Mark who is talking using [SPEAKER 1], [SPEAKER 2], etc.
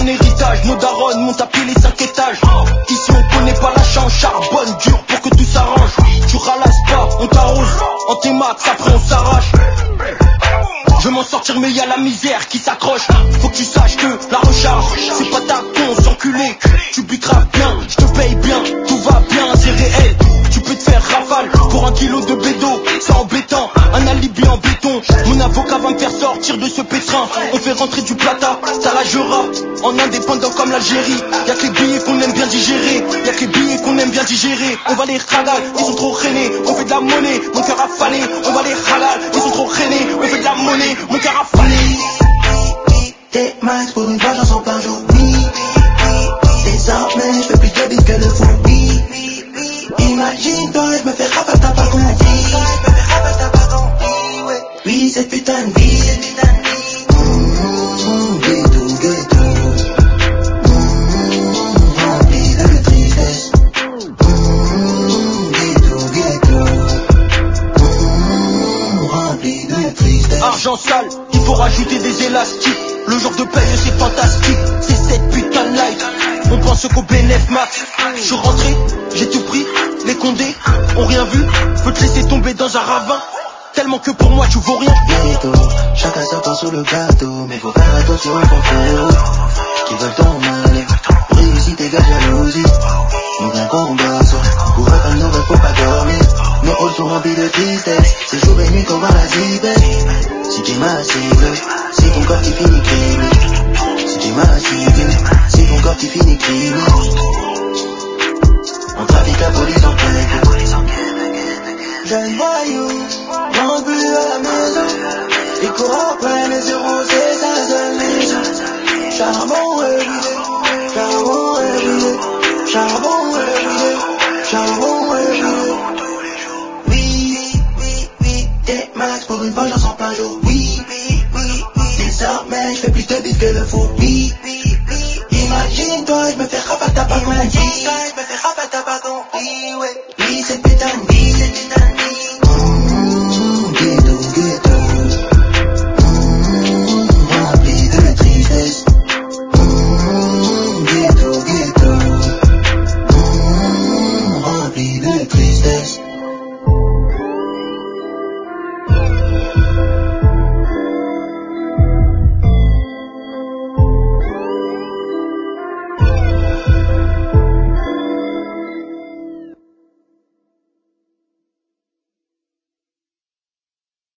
[SPEAKER 1] un héritage, nos darons montent à pied les 5 étages. Ici on connaît pas la chance, charbonne dur pour que tout s'arrange. Tu ralasses pas, on t'arrose, en tes max, après on s'arrache. Je veux m'en sortir mais y'a la misère qui s'accroche. Faut que tu saches que la recharge, c'est pas ta con, enculé. Tu buteras bien, je te paye bien, tout va bien, c'est réel. Tu peux te faire rafale pour 1 kilo de bédo, c'est embêtant, un alibi en béton. Mon avocat va me faire sortir de ce pétrin. On fait rentrer du plata, ça la je rappe en indépendant comme l'Algérie. Y'a que les billets qu'on aime bien digérer, y'a que les billets qu'on aime bien digérer. On va les halal, ils sont trop rainés, on fait de la monnaie, mon cœur a fané. On va les halal, ils sont trop rainés, on fait de la monnaie, mon cœur a fané.
[SPEAKER 2] T'es max pour une fois j'en sors par jour. Désormais je fais plus de bise que le fou. Imagine-toi, je me fais rafale, t'as pas compris. Oui, cette putain de vie. Ghetto, ghetto. Rempli de tristesse. Ghetto, ghetto. Rempli de tristesse.
[SPEAKER 1] Argent sale, il faut rajouter des élastiques. Le jour de paye c'est fantastique, c'est cette putain de life. On pense qu'au bénéf max. Je suis rentré, j'ai tout pris, les condés ont rien vu. Veux te laisser tomber dans un ravin, tellement que pour moi tu vaux rien.
[SPEAKER 2] Ghetto, chacun sa part sur le gâteau, mais faut faire attention aux faux qui veulent ton